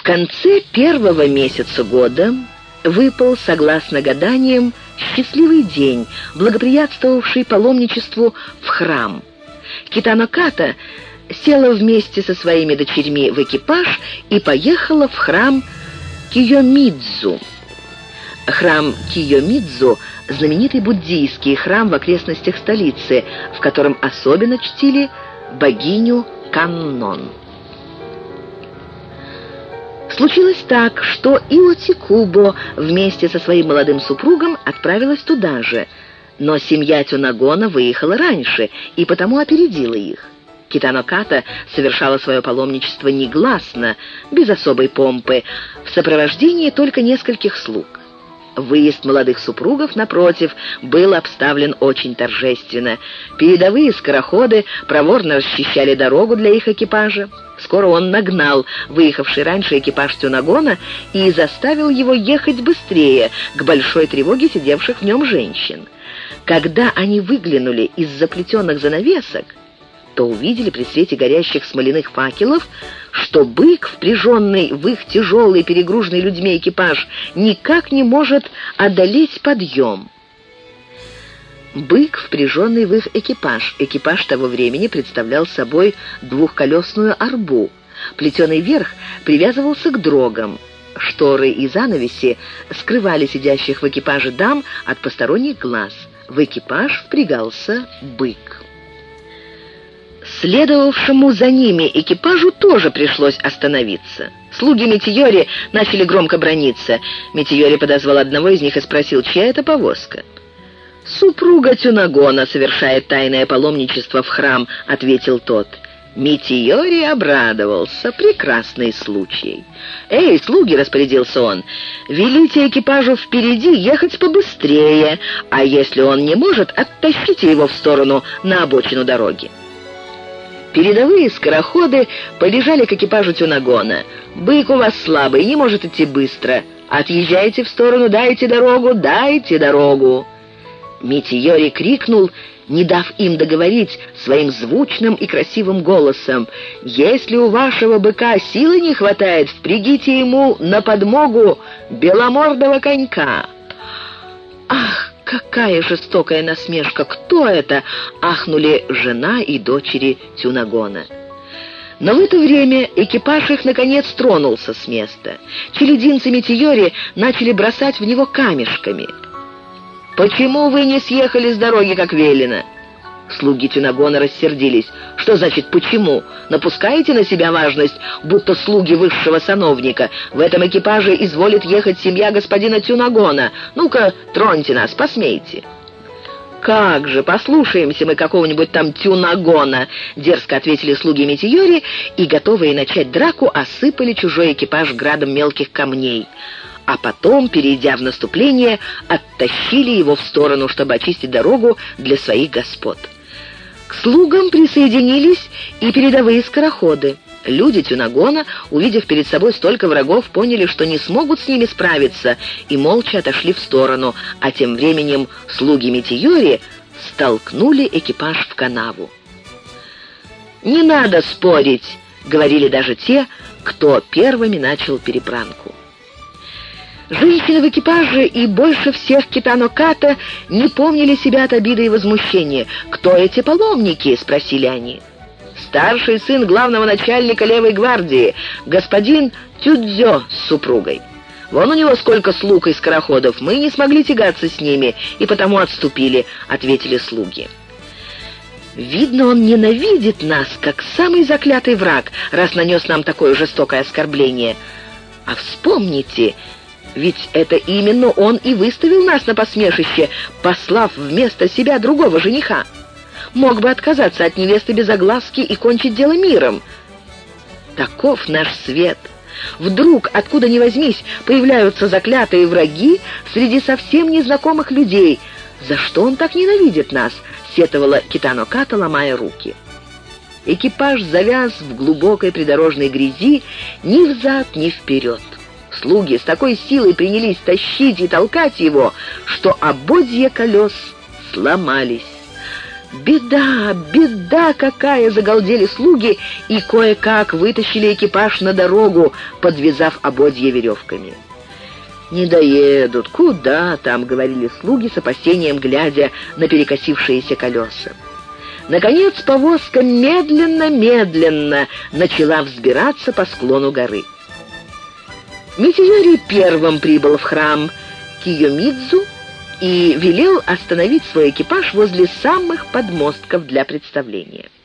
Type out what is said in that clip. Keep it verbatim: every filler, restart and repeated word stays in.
В конце первого месяца года выпал, согласно гаданиям, счастливый день, благоприятствовавший паломничеству в храм. Китано Ката села вместе со своими дочерьми в экипаж и поехала в храм Кийомидзу. Храм Кийомидзу – знаменитый буддийский храм в окрестностях столицы, в котором особенно чтили богиню Каннон. Случилось так, что Ио Цикубо вместе со своим молодым супругом отправилась туда же, но семья Тюнагона выехала раньше и потому опередила их. Китано Ката совершала свое паломничество негласно, без особой помпы, в сопровождении только нескольких слуг. Выезд молодых супругов, напротив, был обставлен очень торжественно. Передовые скороходы проворно расчищали дорогу для их экипажа. Скоро он нагнал выехавший раньше экипаж Тюнагона и заставил его ехать быстрее, к большой тревоге сидевших в нем женщин. Когда они выглянули из заплетенных занавесок, то увидели при свете горящих смоляных факелов, что бык, впряженный в их тяжелый, перегруженный людьми экипаж, никак не может одолеть подъем. Бык, впряженный в их экипаж. Экипаж того времени представлял собой двухколесную арбу. Плетеный верх привязывался к дрогам. Шторы и занавеси скрывали сидящих в экипаже дам от посторонних глаз. В экипаж впрягался бык. Следовавшему за ними экипажу тоже пришлось остановиться. Слуги Метиори начали громко браниться. Метиори подозвал одного из них и спросил, чья это повозка. «Супруга Тюнагона совершает тайное паломничество в храм», — ответил тот. Метиори обрадовался. Прекрасный случай. «Эй, слуги!» — распорядился он. «Велите экипажу впереди ехать побыстрее, а если он не может, оттащите его в сторону на обочину дороги». Передовые скороходы побежали к экипажу Тюнагона. «Бык у вас слабый, не может идти быстро. Отъезжайте в сторону, дайте дорогу, дайте дорогу!» Метиори крикнул, не дав им договорить, своим звучным и красивым голосом: «Если у вашего быка силы не хватает, впрягите ему на подмогу беломордого конька». «Ах, какая жестокая насмешка! Кто это?» — ахнули жена и дочери Тюнагона. Но в это время экипаж их, наконец, тронулся с места. Челядинцы Метиори начали бросать в него камешками. «Почему вы не съехали с дороги, как велено?» Слуги Тюнагона рассердились. «Что значит «почему»? Напускаете на себя важность, будто слуги высшего сановника. В этом экипаже изволит ехать семья господина Тюнагона. Ну-ка, троньте нас, посмейте». «Как же, послушаемся мы какого-нибудь там Тюнагона», — дерзко ответили слуги Метиори, и, готовые начать драку, осыпали чужой экипаж градом мелких камней. А потом, перейдя в наступление, оттащили его в сторону, чтобы очистить дорогу для своих господ. К слугам присоединились и передовые скороходы. Люди Тюнагона, увидев перед собой столько врагов, поняли, что не смогут с ними справиться, и молча отошли в сторону, а тем временем слуги Метиори столкнули экипаж в канаву. «Не надо спорить», — говорили даже те, кто первыми начал перебранку. Женщины в экипаже и больше всех Китано Ката не помнили себя от обиды и возмущения. «Кто эти паломники?» — спросили они. «Старший сын главного начальника левой гвардии, господин Тюдзё с супругой. Вон у него сколько слуг и скороходов, мы не смогли тягаться с ними и потому отступили», — ответили слуги. «Видно, он ненавидит нас, как самый заклятый враг, раз нанес нам такое жестокое оскорбление. А вспомните, ведь это именно он и выставил нас на посмешище, послав вместо себя другого жениха. Мог бы отказаться от невесты без огласки и кончить дело миром. Таков наш свет. Вдруг, откуда ни возьмись, появляются заклятые враги среди совсем незнакомых людей. За что он так ненавидит нас?» — сетовала Китано Ката, ломая руки. Экипаж завяз в глубокой придорожной грязи ни взад, ни вперед. Слуги с такой силой принялись тащить и толкать его, что ободья колес сломались. «Беда, беда какая!» — загалдели слуги и кое-как вытащили экипаж на дорогу, подвязав ободья веревками. «Не доедут, куда там?» — говорили слуги с опасением, глядя на перекосившиеся колеса. Наконец повозка медленно-медленно начала взбираться по склону горы. Метиёри первым прибыл в храм Кийомидзу и велел остановить свой экипаж возле самых подмостков для представления.